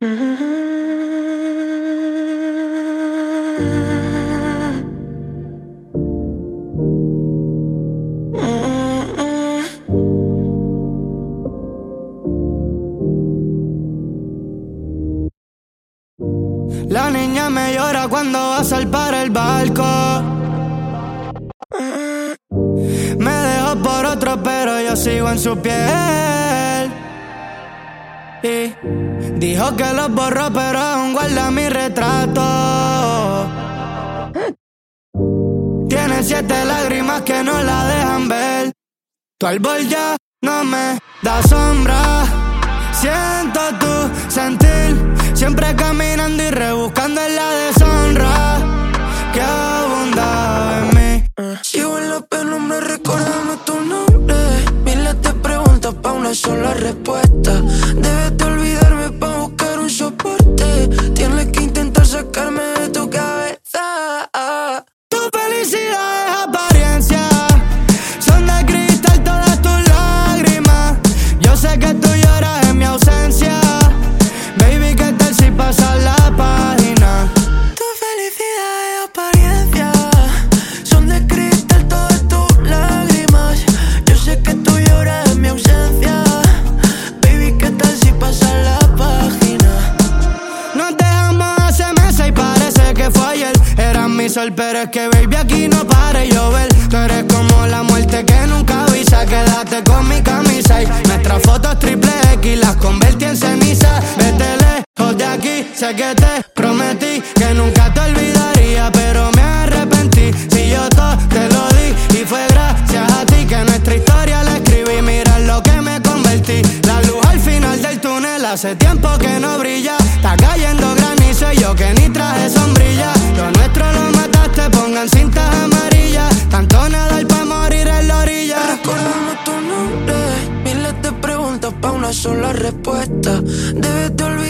La niña me llora cuando va a salpar el barco. Me dejó por otro, pero yo sigo en su piel. Y dijo que los borró, pero aún guarda mi retrato. Tiene 7 lágrimas que no la dejan ver. Tu árbol ya no me da sombra. Siento tu sentir, siempre caminando y rebuscando en la deshonra que abunda en mí. Sigo en la penumbra recordando tu nombre. Miles de preguntas pa' una sola respuesta. Debes de olvidarme pa' buscar un soporte. Tienes que intentar sacarme de tu cabeza. Tu felicidad es apariencia, son de cristal todas tus lágrimas. Yo sé que tú lloras en mi ausencia. Baby, ¿qué tal si pasas la página? Tu felicidad es apariencia, son de cristal todas tus lágrimas. Yo sé que tú lloras en mi ausencia. Baby, ¿qué tal si pasas la página? Nos dejamos hace meses y parece que fue ayer. Eras mi sol, pero es que baby aquí no para de llover. Tú eres como la muerte que nunca avisa. Quédate con mi camisa y nuestras fotos triple X las convertí en ceniza. Vete lejos de aquí, sé que te prometí que nunca te olvidaría, pero me arrepentí. Si yo todo te lo di y fue gracias a ti que nuestra historia la escribí. Mira lo que me convertí, la luz al final del túnel hace tiempo que no brilla. Está cayendo granizo y yo que ni traje sombrilla. Lo nuestro lo mataste, pongan cintas amarillas. Tanto nadar pa' morir en la orilla. Recordando tu nombre, miles de preguntas pa' una sola respuesta. Debes de olvidar